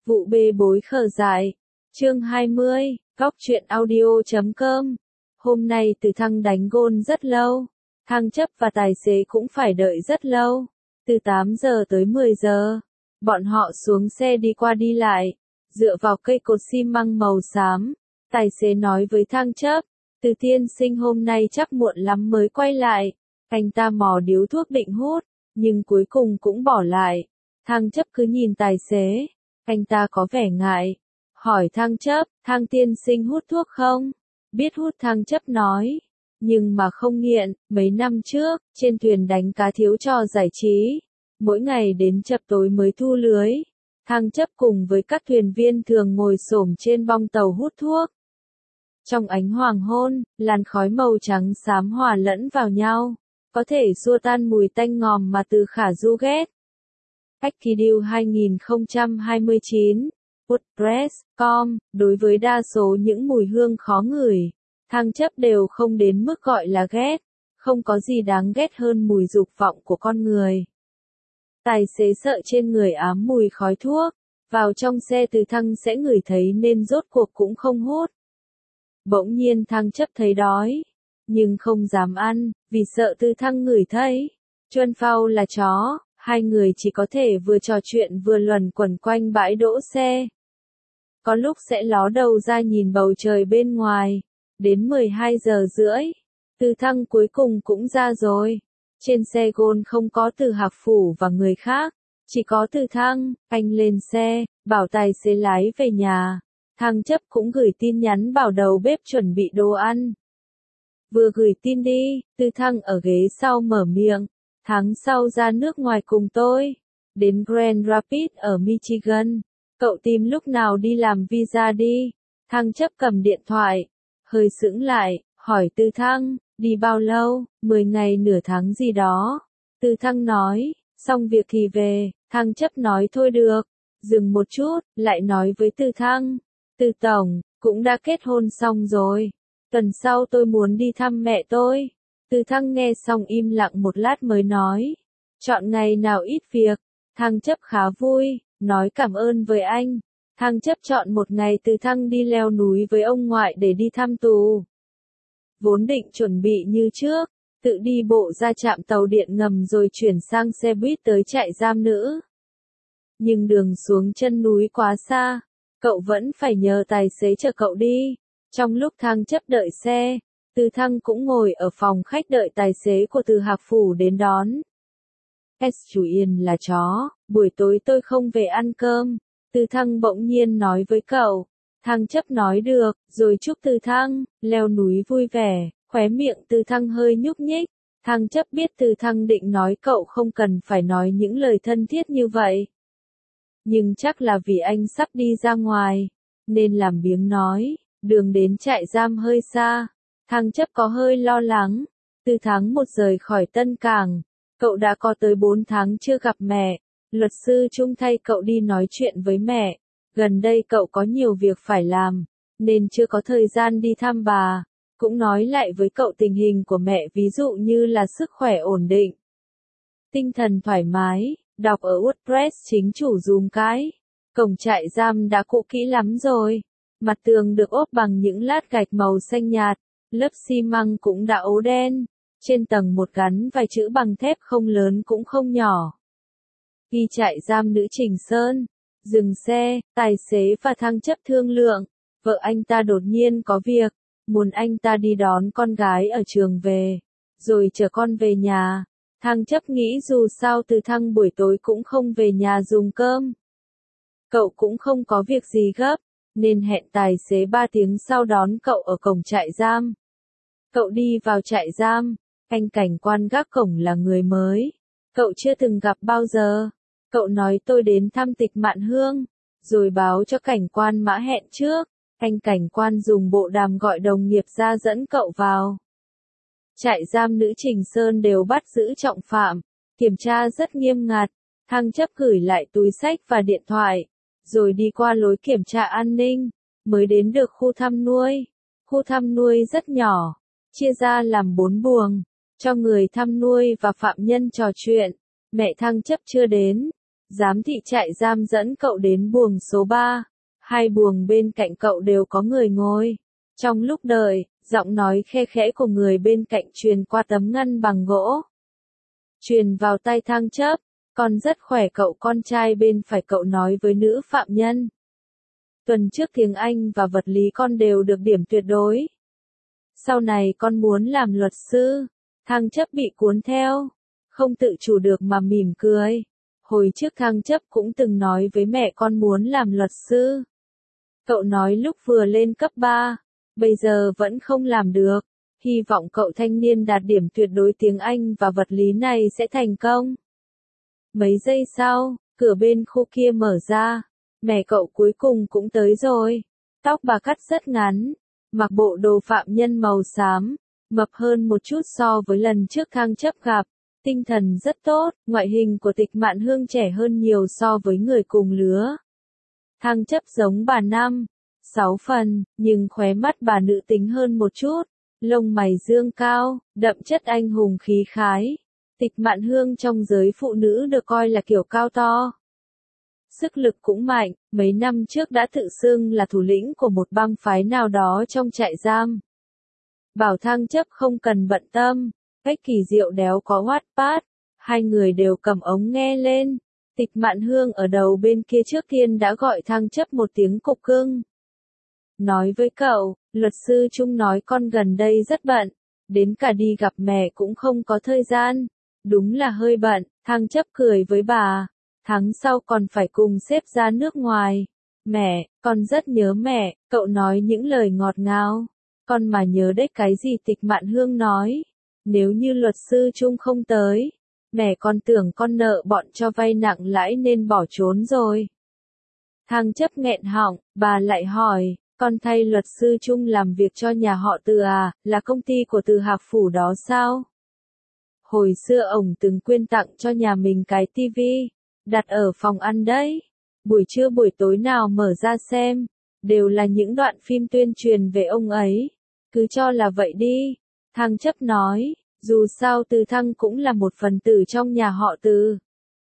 Vụ bê bối khờ dại. Chương 20, Góc truyện audio.com. Hôm nay Từ Thăng đánh gôn rất lâu. Thăng chấp và tài xế cũng phải đợi rất lâu. Từ 8 giờ tới 10 giờ. Bọn họ xuống xe đi qua đi lại. Dựa vào cây cột xi măng màu xám. Tài xế nói với Thăng chấp. Từ tiên sinh hôm nay chắc muộn lắm mới quay lại. Anh ta mò điếu thuốc định hút. Nhưng cuối cùng cũng bỏ lại. Thăng chấp cứ nhìn tài xế. Anh ta có vẻ ngại. Hỏi Thăng chấp, Thăng tiên sinh hút thuốc không? Biết hút Thăng chấp nói. Nhưng mà không nghiện, mấy năm trước, trên thuyền đánh cá thiếu trò giải trí. Mỗi ngày đến chập tối mới thu lưới. Thăng chấp cùng với các thuyền viên thường ngồi xổm trên bong tàu hút thuốc. Trong ánh hoàng hôn, làn khói màu trắng xám hòa lẫn vào nhau. Có thể xua tan mùi tanh ngòm mà Từ Khả Du ghét. Ackideal 2029, WordPress.com, đối với đa số những mùi hương khó ngửi, Thăng chấp đều không đến mức gọi là ghét, không có gì đáng ghét hơn mùi dục vọng của con người. Tài xế sợ trên người ám mùi khói thuốc, vào trong xe Từ Thăng sẽ ngửi thấy nên rốt cuộc cũng không hút. Bỗng nhiên Thăng chấp thấy đói, nhưng không dám ăn, vì sợ Từ Thăng ngửi thấy. Chuân Phao là chó. Hai người chỉ có thể vừa trò chuyện vừa luẩn quẩn quanh bãi đỗ xe. Có lúc sẽ ló đầu ra nhìn bầu trời bên ngoài. Đến 12 giờ rưỡi, Từ Thăng cuối cùng cũng ra rồi. Trên xe gôn không có Từ Hạc Phủ và người khác. Chỉ có Từ Thăng. Anh lên xe, bảo tài xế lái về nhà. Thăng chấp cũng gửi tin nhắn bảo đầu bếp chuẩn bị đồ ăn. Vừa gửi tin đi, Từ Thăng ở ghế sau mở miệng. Tháng sau ra nước ngoài cùng tôi. Đến Grand Rapids ở Michigan. Cậu tìm lúc nào đi làm visa đi. Thăng chấp cầm điện thoại. Hơi sững lại, hỏi Từ Thăng, đi bao lâu, 10 ngày nửa tháng gì đó. Từ Thăng nói, xong việc thì về. Thăng chấp nói thôi được. Dừng một chút, lại nói với Từ Thăng. Từ Tổng, cũng đã kết hôn xong rồi. Tuần sau tôi muốn đi thăm mẹ tôi. Từ Thăng nghe xong im lặng một lát mới nói. Chọn ngày nào ít việc. Thăng chấp khá vui, nói cảm ơn với anh. Thăng chấp chọn một ngày Từ Thăng đi leo núi với ông ngoại để đi thăm tù. Vốn định chuẩn bị như trước, tự đi bộ ra trạm tàu điện ngầm rồi chuyển sang xe buýt tới trại giam nữ. Nhưng đường xuống chân núi quá xa, cậu vẫn phải nhờ tài xế chở cậu đi. Trong lúc Thăng chấp đợi xe, Từ Thăng cũng ngồi ở phòng khách đợi tài xế của Từ Hạc Phủ đến đón. Chủ Yên là chó, buổi tối tôi không về ăn cơm. Từ Thăng bỗng nhiên nói với cậu. Thăng chấp nói được, rồi chúc Từ Thăng, leo núi vui vẻ, khóe miệng Từ Thăng hơi nhúc nhích. Thăng chấp biết Từ Thăng định nói cậu không cần phải nói những lời thân thiết như vậy. Nhưng chắc là vì anh sắp đi ra ngoài, nên làm biếng nói, đường đến trại giam hơi xa. Thăng chấp có hơi lo lắng. Từ tháng 1 rời khỏi Tân Cảng, cậu đã có tới 4 tháng chưa gặp mẹ. Luật sư Trung thay cậu đi nói chuyện với mẹ. Gần đây cậu có nhiều việc phải làm, nên chưa có thời gian đi thăm bà. Cũng nói lại với cậu tình hình của mẹ, ví dụ như là sức khỏe ổn định, tinh thần thoải mái. Đọc ở WordPress chính chủ dùm cái. Cổng trại giam đã cũ kỹ lắm rồi. Mặt tường được ốp bằng những lát gạch màu xanh nhạt. Lớp xi măng cũng đã ố đen. Trên tầng 1 gắn vài chữ bằng thép không lớn cũng không nhỏ. Ghi trại giam nữ Trình Sơn. Dừng xe, tài xế và Thăng chấp thương lượng. Vợ anh ta đột nhiên có việc. Muốn anh ta đi đón con gái ở trường về. Rồi chở con về nhà. Thăng chấp nghĩ dù sao Từ Thăng buổi tối cũng không về nhà dùng cơm. Cậu cũng không có việc gì gấp. Nên hẹn tài xế 3 tiếng sau đón cậu ở cổng trại giam. Cậu đi vào trại giam, anh cảnh quan gác cổng là người mới. Cậu chưa từng gặp bao giờ. Cậu nói tôi đến thăm Tịch Mạn Hương, rồi báo cho cảnh quan Mã hẹn trước. Anh cảnh quan dùng bộ đàm gọi đồng nghiệp ra dẫn cậu vào. Trại giam nữ Trình Sơn đều bắt giữ trọng phạm, kiểm tra rất nghiêm ngặt. Thăng chấp gửi lại túi xách và điện thoại, rồi đi qua lối kiểm tra an ninh, mới đến được khu thăm nuôi. Khu thăm nuôi rất nhỏ, chia ra làm 4 buồng, cho người thăm nuôi và phạm nhân trò chuyện. Mẹ Thăng chấp chưa đến, Giám thị trại giam dẫn cậu đến buồng số 3. Hai buồng bên cạnh cậu đều có người ngồi. Trong lúc đợi, giọng nói khe khẽ của người bên cạnh truyền qua tấm ngăn bằng gỗ. Truyền vào tai Thăng Chấp. Con rất khỏe cậu, con trai bên phải cậu nói với nữ phạm nhân. Tuần trước tiếng Anh và vật lý con đều được điểm tuyệt đối. Sau này con muốn làm luật sư. Thăng Chấp bị cuốn theo. Không tự chủ được mà mỉm cười. Hồi trước Thăng Chấp cũng từng nói với mẹ con muốn làm luật sư. Cậu nói lúc vừa lên cấp 3. Bây giờ vẫn không làm được. Hy vọng cậu thanh niên đạt điểm tuyệt đối tiếng Anh và vật lý này sẽ thành công. Mấy giây sau, cửa bên khu kia mở ra. Mẹ cậu cuối cùng cũng tới rồi. Tóc bà cắt rất ngắn. Mặc bộ đồ phạm nhân màu xám. Mập hơn một chút so với lần trước Thăng Chấp gặp. Tinh thần rất tốt, ngoại hình của Tịch Mạn Hương trẻ hơn nhiều so với người cùng lứa. Thăng Chấp giống bà 5-6 phần, nhưng khóe mắt bà nữ tính hơn một chút. Lông mày dương cao, đậm chất anh hùng khí khái. Tịch Mạn Hương trong giới phụ nữ được coi là kiểu cao to. Sức lực cũng mạnh, mấy năm trước đã tự xưng là thủ lĩnh của một bang phái nào đó trong trại giam. Bảo Thăng Chấp không cần bận tâm. Cách kỳ diệu đéo có Wattpad. Hai người đều cầm ống nghe lên. Tịch Mạn Hương ở đầu bên kia trước tiên đã gọi Thăng Chấp một tiếng cục cưng. Nói với cậu, luật sư Trung nói con gần đây rất bận. Đến cả đi gặp mẹ cũng không có thời gian. Đúng là hơi bận. Thăng Chấp cười với bà. Tháng sau còn phải cùng sếp ra nước ngoài. Mẹ, con rất nhớ mẹ. Cậu nói những lời ngọt ngào. Con mà nhớ đấy cái gì Tịch Mạn Hương nói. Nếu như luật sư Trung không tới, mẹ con tưởng con nợ bọn cho vay nặng lãi nên bỏ trốn rồi. Thăng Chấp nghẹn họng, bà lại hỏi, con thay luật sư Trung làm việc cho nhà họ Từ à, là công ty của Từ Hạc Phủ đó sao? Hồi xưa ổng từng quyên tặng cho nhà mình cái tivi, đặt ở phòng ăn đấy. Buổi trưa buổi tối nào mở ra xem, đều là những đoạn phim tuyên truyền về ông ấy. Cứ cho là vậy đi. Thăng Chấp nói, dù sao Từ Thăng cũng là một phần tử trong nhà họ Từ.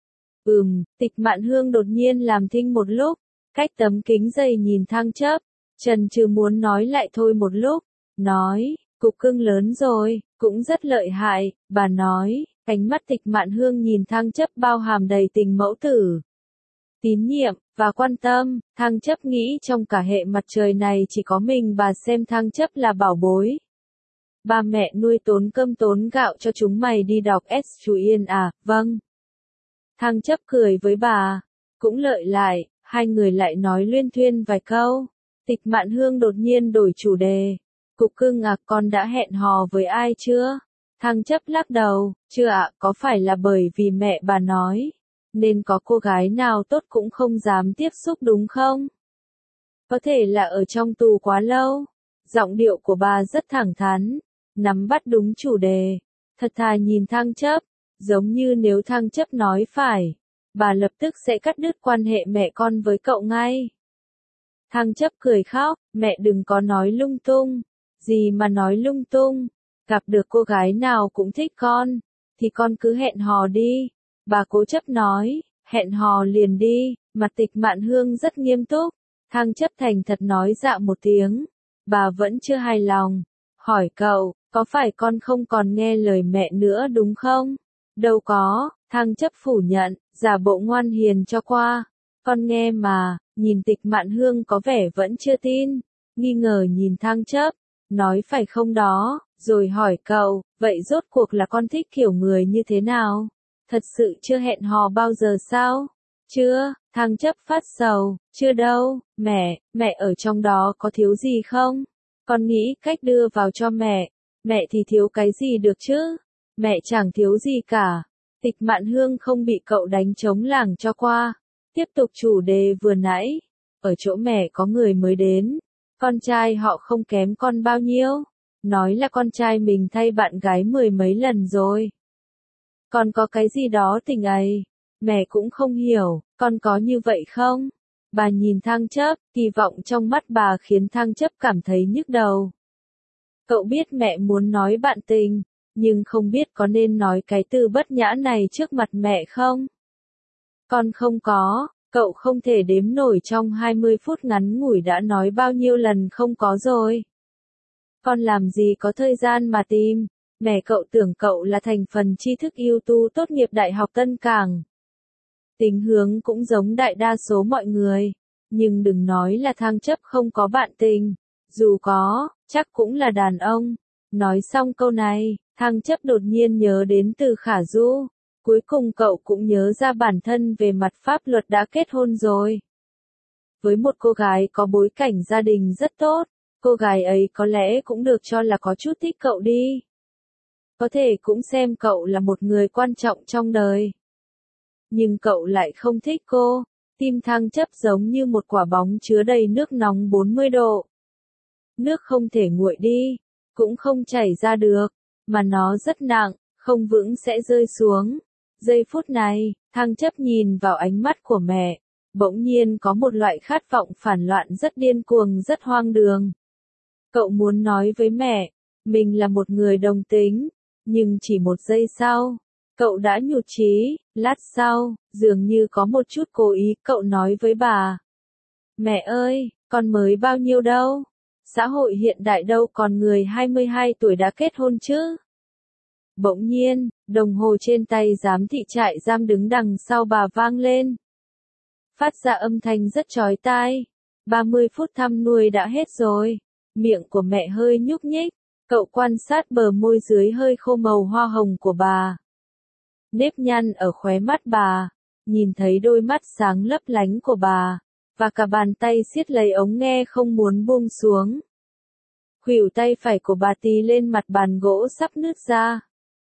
Tịch Mạn Hương đột nhiên làm thinh một lúc, cách tấm kính dày nhìn Thăng Chấp, chần chừ muốn nói lại thôi một lúc, nói, cục cưng lớn rồi, cũng rất lợi hại, bà nói, ánh mắt Tịch Mạn Hương nhìn Thăng Chấp bao hàm đầy tình mẫu tử. Tín nhiệm, và quan tâm, Thăng Chấp nghĩ trong cả hệ mặt trời này chỉ có mình bà xem Thăng Chấp là bảo bối. Ba mẹ nuôi tốn cơm tốn gạo cho chúng mày đi đọc S chú Yên à, vâng. Thăng Chấp cười với bà, cũng lợi lại, hai người lại nói luyên thuyên vài câu. Tịch Mạn Hương đột nhiên đổi chủ đề. Cục cưng à, con đã hẹn hò với ai chưa? Thăng Chấp lắc đầu, chưa ạ, có phải là bởi vì mẹ bà nói, nên có cô gái nào tốt cũng không dám tiếp xúc đúng không? Có thể là ở trong tù quá lâu. Giọng điệu của bà rất thẳng thắn. Nắm bắt đúng chủ đề, thật thà nhìn Thăng Chấp, giống như nếu Thăng Chấp nói phải, bà lập tức sẽ cắt đứt quan hệ mẹ con với cậu ngay. Thăng Chấp cười khóc, mẹ đừng có nói lung tung, gì mà nói lung tung, gặp được cô gái nào cũng thích con, thì con cứ hẹn hò đi, bà cố chấp nói, hẹn hò liền đi, mặt Tịch Mạn Hương rất nghiêm túc, Thăng Chấp thành thật nói dạ một tiếng, bà vẫn chưa hài lòng, hỏi cậu, có phải con không còn nghe lời mẹ nữa đúng không? Đâu có, Thăng Chấp phủ nhận, giả bộ ngoan hiền cho qua. Con nghe mà, nhìn Tịch Mạn Hương có vẻ vẫn chưa tin, nghi ngờ nhìn Thăng Chấp, nói phải không đó, rồi hỏi cậu, vậy rốt cuộc là con thích kiểu người như thế nào? Thật sự chưa hẹn hò bao giờ sao? Chưa, Thăng Chấp phát sầu, chưa đâu, mẹ ở trong đó có thiếu gì không? Con nghĩ cách đưa vào cho mẹ thì thiếu cái gì được chứ? Mẹ chẳng thiếu gì cả. Tịch Mạn Hương không bị cậu đánh trống lảng cho qua. Tiếp tục chủ đề vừa nãy. Ở chỗ mẹ có người mới đến. Con trai họ không kém con bao nhiêu. Nói là con trai mình thay bạn gái 10 mấy lần rồi. Con có cái gì đó tình ấy. Mẹ cũng không hiểu, con có như vậy không? Bà nhìn Thăng Chấp, kỳ vọng trong mắt bà khiến Thăng Chấp cảm thấy nhức đầu. Cậu biết mẹ muốn nói bạn tình, nhưng không biết có nên nói cái từ bất nhã này trước mặt mẹ không? Con không có, cậu không thể đếm nổi trong 20 phút ngắn ngủi đã nói bao nhiêu lần không có rồi. Con làm gì có thời gian mà tìm, mẹ cậu tưởng cậu là thành phần tri thức ưu tú tốt nghiệp Đại học Tân Cảng. Tính hướng cũng giống đại đa số mọi người, nhưng đừng nói là Thăng Chấp không có bạn tình, dù có, chắc cũng là đàn ông. Nói xong câu này, Thăng Chấp đột nhiên nhớ đến Từ Khả Du, cuối cùng cậu cũng nhớ ra bản thân về mặt pháp luật đã kết hôn rồi. Với một cô gái có bối cảnh gia đình rất tốt, cô gái ấy có lẽ cũng được cho là có chút thích cậu đi. Có thể cũng xem cậu là một người quan trọng trong đời. Nhưng cậu lại không thích cô, tim Thăng Chấp giống như một quả bóng chứa đầy nước nóng 40 độ. Nước không thể nguội đi, cũng không chảy ra được, mà nó rất nặng, không vững sẽ rơi xuống. Giây phút này, Thăng Chấp nhìn vào ánh mắt của mẹ, bỗng nhiên có một loại khát vọng phản loạn rất điên cuồng rất hoang đường. Cậu muốn nói với mẹ, mình là một người đồng tính, nhưng chỉ một giây sau, cậu đã nhụt chí, lát sau, dường như có một chút cố ý, cậu nói với bà. Mẹ ơi, con mới bao nhiêu đâu? Xã hội hiện đại đâu còn người 22 tuổi đã kết hôn chứ? Bỗng nhiên, đồng hồ trên tay giám thị trại giam đứng đằng sau bà vang lên. Phát ra âm thanh rất chói tai. 30 phút thăm nuôi đã hết rồi. Miệng của mẹ hơi nhúc nhích. Cậu quan sát bờ môi dưới hơi khô màu hoa hồng của bà. Nếp nhăn ở khóe mắt bà. Nhìn thấy đôi mắt sáng lấp lánh của bà. Và cả bàn tay siết lấy ống nghe không muốn buông xuống. Khuỷu tay phải của bà tì lên mặt bàn gỗ sắp nứt ra.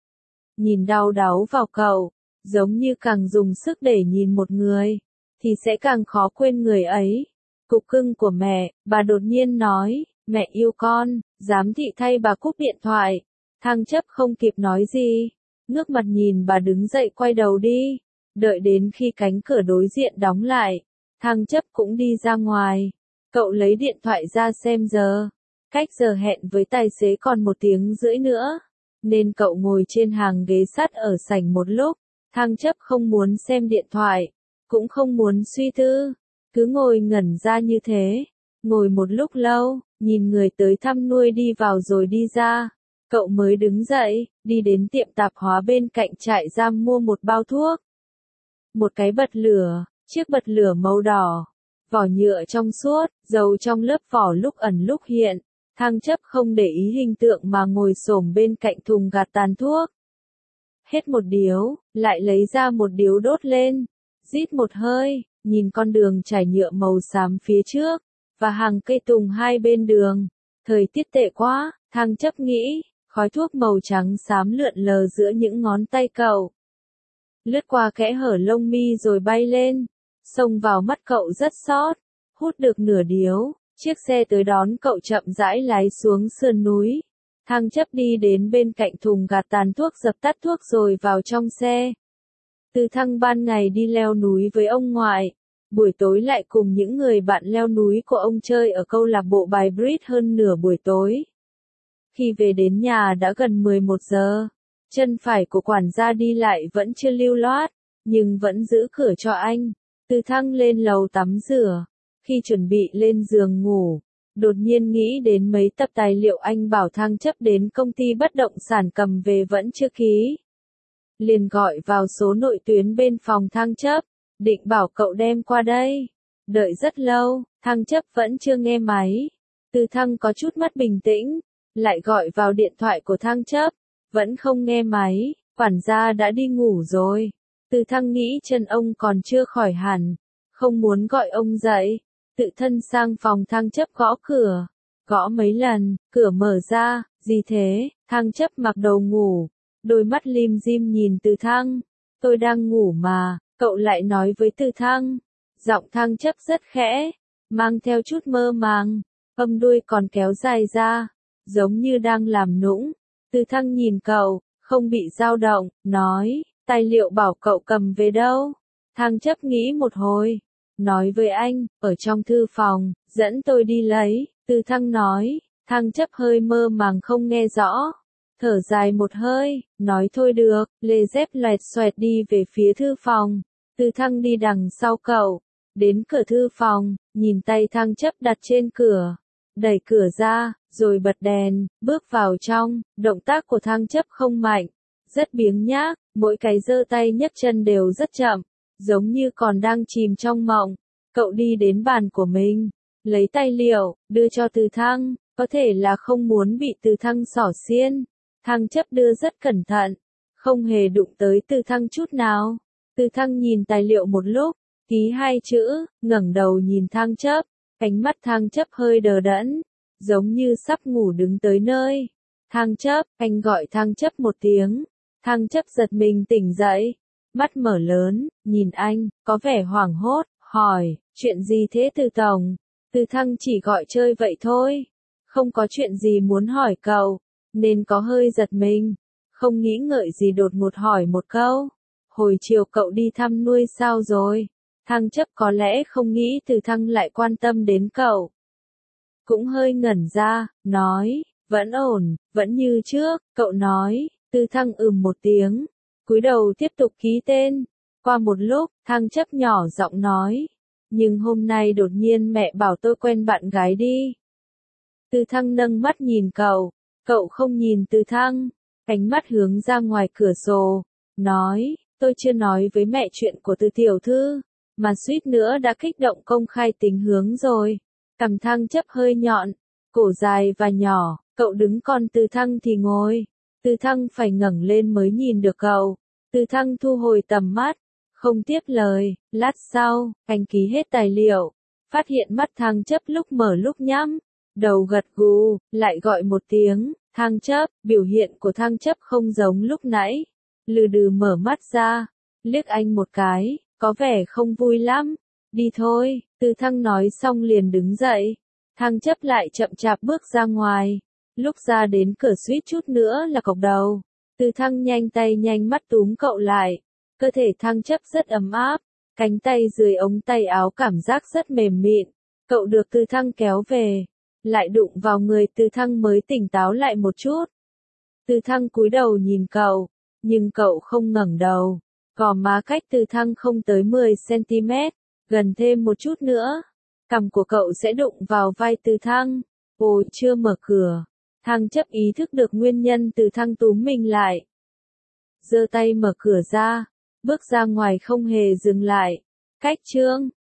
Nhìn đau đáu vào cậu, giống như càng dùng sức để nhìn một người, thì sẽ càng khó quên người ấy. Cục cưng của mẹ, bà đột nhiên nói, mẹ yêu con, giám thị thay bà cúp điện thoại. Thăng Chấp không kịp nói gì, ngước mặt nhìn bà đứng dậy quay đầu đi. Đợi đến khi cánh cửa đối diện đóng lại, Thăng Chấp cũng đi ra ngoài. Cậu lấy điện thoại ra xem giờ. Cách giờ hẹn với tài xế còn 1 tiếng rưỡi nữa. Nên cậu ngồi trên hàng ghế sắt ở sảnh một lúc. Thăng Chấp không muốn xem điện thoại, cũng không muốn suy tư. Cứ ngồi ngẩn ra như thế. Ngồi một lúc lâu, nhìn người tới thăm nuôi đi vào rồi đi ra. Cậu mới đứng dậy, đi đến tiệm tạp hóa bên cạnh trại giam mua một bao thuốc. Một cái bật lửa, chiếc bật lửa màu đỏ. Vỏ nhựa trong suốt, dầu trong lớp vỏ lúc ẩn lúc hiện. Thăng Chấp không để ý hình tượng mà ngồi xổm bên cạnh thùng gạt tàn thuốc. Hết một điếu, lại lấy ra một điếu đốt lên. Rít một hơi, nhìn con đường trải nhựa màu xám phía trước, và hàng cây tùng hai bên đường. Thời tiết tệ quá, Thăng Chấp nghĩ, khói thuốc màu trắng xám lượn lờ giữa những ngón tay cậu. Lướt qua kẽ hở lông mi rồi bay lên, xông vào mắt cậu rất sót, hút được nửa điếu. Chiếc xe tới đón cậu chậm rãi lái xuống sườn núi. Thăng Chấp đi đến bên cạnh thùng gạt tàn thuốc dập tắt thuốc rồi vào trong xe. Từ Thăng ban ngày đi leo núi với ông ngoại, buổi tối lại cùng những người bạn leo núi của ông chơi ở câu lạc bộ bài bridge hơn nửa buổi tối. Khi về đến nhà đã gần 11 giờ, chân phải của quản gia đi lại vẫn chưa lưu loát, nhưng vẫn giữ cửa cho anh. Từ Thăng lên lầu tắm rửa. Khi chuẩn bị lên giường ngủ, đột nhiên nghĩ đến mấy tập tài liệu anh bảo Thăng Chấp đến công ty bất động sản cầm về vẫn chưa ký. Liền gọi vào số nội tuyến bên phòng Thăng Chấp, định bảo cậu đem qua đây. Đợi rất lâu, Thăng Chấp vẫn chưa nghe máy. Từ Thăng có chút mất bình tĩnh, lại gọi vào điện thoại của Thăng Chấp, vẫn không nghe máy, quản gia đã đi ngủ rồi. Từ Thăng nghĩ chân ông còn chưa khỏi hẳn, không muốn gọi ông dậy. Tự thân sang phòng Thăng Chấp gõ cửa. Gõ mấy lần, cửa mở ra, gì thế? Thăng Chấp mặc đồ ngủ. Đôi mắt lim dim nhìn Từ Thăng. Tôi đang ngủ mà, cậu lại nói với Từ Thăng. Giọng Thăng Chấp rất khẽ, mang theo chút mơ màng. Âm đuôi còn kéo dài ra, giống như đang làm nũng. Từ Thăng nhìn cậu, không bị dao động, nói, tài liệu bảo cậu cầm về đâu? Thăng Chấp nghĩ một hồi. Nói với anh, ở trong thư phòng, dẫn tôi đi lấy. Từ Thăng nói. Thăng Chấp hơi mơ màng không nghe rõ. Thở dài một hơi, nói thôi được, lê dép loẹt xoẹt đi về phía thư phòng. Từ Thăng đi đằng sau cậu, đến cửa thư phòng, nhìn tay Thăng Chấp đặt trên cửa, đẩy cửa ra, rồi bật đèn, bước vào trong, động tác của Thăng Chấp không mạnh, rất biếng nhác, mỗi cái giơ tay nhấc chân đều rất chậm, giống như còn đang chìm trong mộng. Cậu đi đến bàn của mình, lấy tài liệu, đưa cho Từ Thăng, có thể là không muốn bị Từ Thăng xỏ xiên. Thăng Chấp đưa rất cẩn thận, không hề đụng tới Từ Thăng chút nào. Từ Thăng nhìn tài liệu một lúc, ký 2 chữ, ngẩng đầu nhìn Thăng Chấp, ánh mắt Thăng Chấp hơi đờ đẫn, giống như sắp ngủ đứng tới nơi. Thăng Chấp, anh gọi Thăng Chấp một tiếng. Thăng Chấp giật mình tỉnh dậy, mắt mở lớn, nhìn anh, có vẻ hoảng hốt, hỏi, chuyện gì thế Từ Tổng? Từ Thăng chỉ gọi chơi vậy thôi, không có chuyện gì muốn hỏi cậu, nên có hơi giật mình, không nghĩ ngợi gì đột ngột hỏi một câu. Hồi chiều cậu đi thăm nuôi sao rồi? Thăng Chấp có lẽ không nghĩ Từ Thăng lại quan tâm đến cậu. Cũng hơi ngẩn ra, nói, vẫn ổn, vẫn như trước, cậu nói. Từ Thăng một tiếng, cúi đầu tiếp tục ký tên. Qua một lúc, Thăng Chấp nhỏ giọng nói, nhưng hôm nay đột nhiên mẹ bảo tôi quen bạn gái đi. Từ Thăng nâng mắt nhìn cậu không nhìn Từ Thăng, ánh mắt hướng ra ngoài cửa sổ, nói, tôi chưa nói với mẹ chuyện của Từ tiểu thư, mà suýt nữa đã kích động công khai tình hướng rồi. Cằm Thăng Chấp hơi nhọn, cổ dài và nhỏ, cậu đứng còn Từ Thăng thì ngồi. Từ Thăng phải ngẩng lên mới nhìn được cậu. Từ Thăng thu hồi tầm mắt, không tiếp lời. Lát sau, anh ký hết tài liệu, phát hiện mắt Thăng Chấp lúc mở lúc nhắm, đầu gật gù, lại gọi một tiếng, Thăng Chấp. Biểu hiện của Thăng Chấp không giống lúc nãy, lừ đừ mở mắt ra, liếc anh một cái, có vẻ không vui lắm. Đi thôi, Từ Thăng nói xong liền đứng dậy. Thăng Chấp lại chậm chạp bước ra ngoài. Lúc ra đến cửa suýt chút nữa là cộc đầu. Từ Thăng nhanh tay nhanh mắt túm cậu lại. Cơ thể Thăng Chấp rất ấm áp, cánh tay dưới ống tay áo cảm giác rất mềm mịn. Cậu được Từ Thăng kéo về, lại đụng vào người Từ Thăng mới tỉnh táo lại một chút. Từ Thăng cúi đầu nhìn cậu, nhưng cậu không ngẩng đầu. Gò má cách Từ Thăng không tới 10 cm, gần thêm một chút nữa, cằm của cậu sẽ đụng vào vai Từ Thăng. Ôi, chưa mở cửa. Thăng Chấp ý thức được nguyên nhân Từ Thăng túm mình lại. Giơ tay mở cửa ra, bước ra ngoài không hề dừng lại. Cách chương